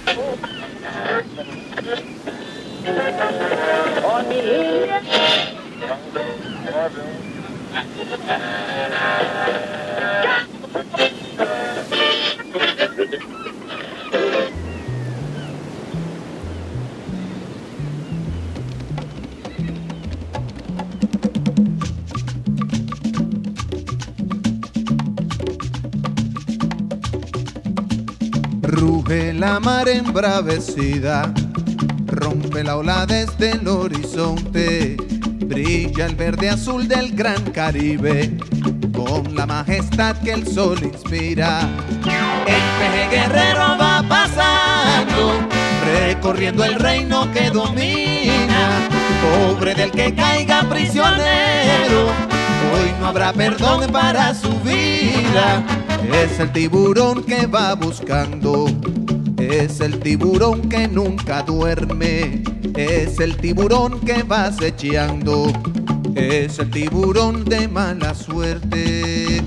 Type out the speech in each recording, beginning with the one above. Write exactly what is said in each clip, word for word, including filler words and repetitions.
Ruge la mar embravecida, rompe la ola desde el horizonte, brilla el verde azul del gran Caribe, con la majestad que el sol inspira. El peje guerrero va pasando, recorriendo el reino que domina, pobre del que caiga prisionero, hoy no habrá perdón para su vida. Es el tiburón que va buscando, es el tiburón que nunca duerme, es el tiburón que va acechando, es el tiburón de mala suerte.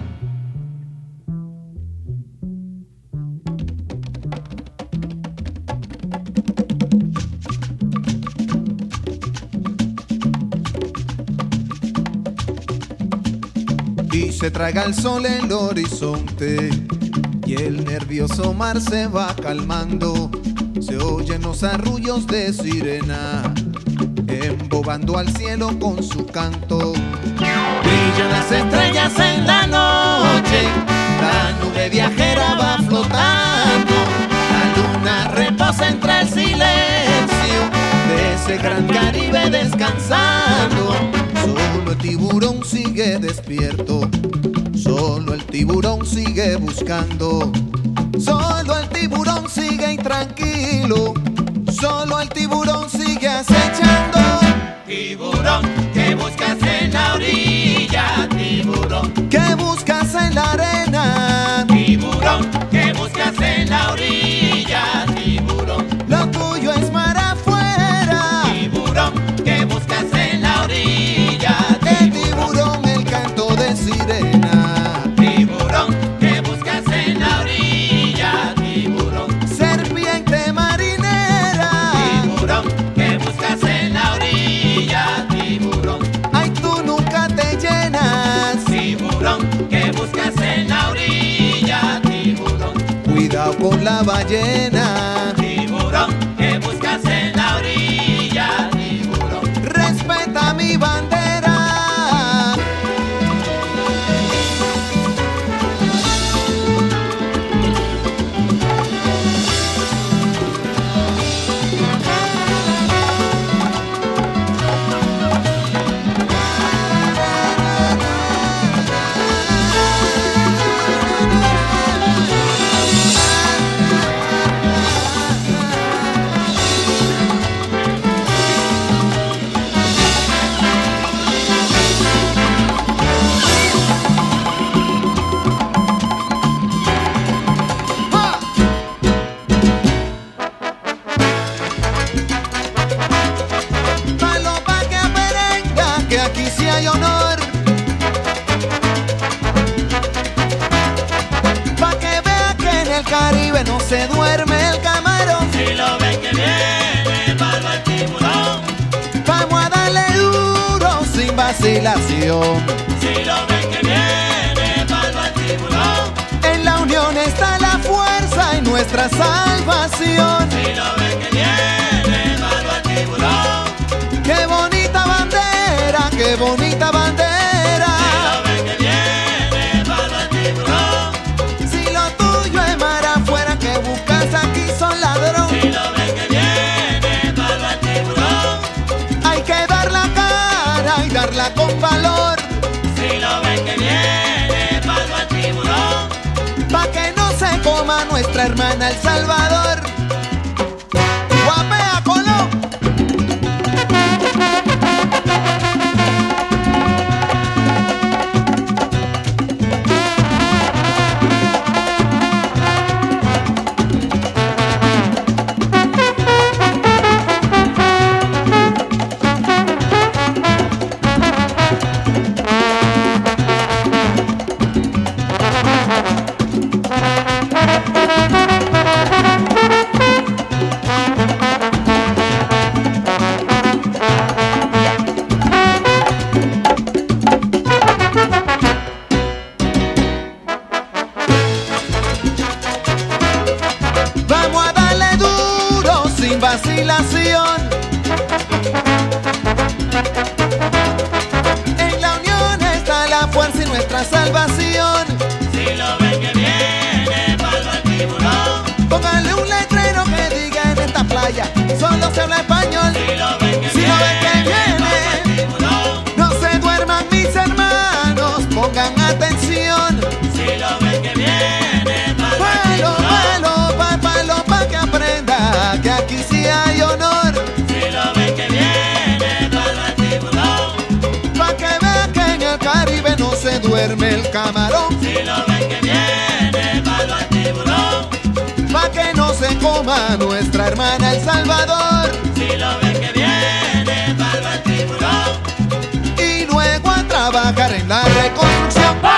Y se traga el sol el horizonte, y el nervioso mar se va calmando. Se oyen los arrullos de sirena, embobando al cielo con su canto. Brillan las estrellas en la noche, la nube viajera va flotando, la luna reposa entre el silencio de ese gran Caribe descansando. Solo el tiburón sigue despierto, solo el tiburón sigue buscando, solo el tiburón sigue intranquilo, solo el tiburón sigue acechando. Tiburón, ¿qué buscas en la orilla? Tiburón, ¿qué buscas en la arena? tiburón, ¿qué buscas en la orilla? Tiburón, Lo tuyo es mar afuera. tiburón, ¿qué buscas en la orilla? El tiburón, el canto de sirena. Tiburón, ¿qué buscas en la orilla? Tiburón, Serpiente marinera. tiburón, ¿qué buscas en la orilla? Tiburón, Ay, tú nunca te llenas. tiburón, ¿qué buscas en la orilla? Tiburón, Cuidado con la ballena. tiburón, ¿qué buscas en la orilla? Tiburón, Respeta mi bandera. Paloma que merenga, que aquí sí hay honor. Pa' que vea que en el Caribe no se duerme el camarón. si lo ven que viene, barba el tiburón. Vamos a darle duro sin vacilación. Si lo ven que viene, barba el tiburón. En la unión está la fuerza y nuestra salvación. Si lo ven que viene, barba el tiburón. Qué bonita bandera, qué bonita bandera. Si lo ven que viene, barba el tiburón. Si lo tuyo es mar afuera, que buscas aquí son ladrón. Si lo ven que viene, barba el tiburón. Hay que dar la cara y darla con valor, Si lo ven que viene, barba el tiburón. pa' que no se coma nuestra hermana El Salvador. ¡Guapea, Colón! aquí sí hay honor. Si lo ven que viene, palo al tiburón. Pa' que vea que en el Caribe no se duerme el camarón. Si lo ven que viene, palo al tiburón. Pa' que no se coma nuestra hermana El Salvador. Si lo ven que viene, palo al tiburón. Y luego a trabajar en la reconstrucción.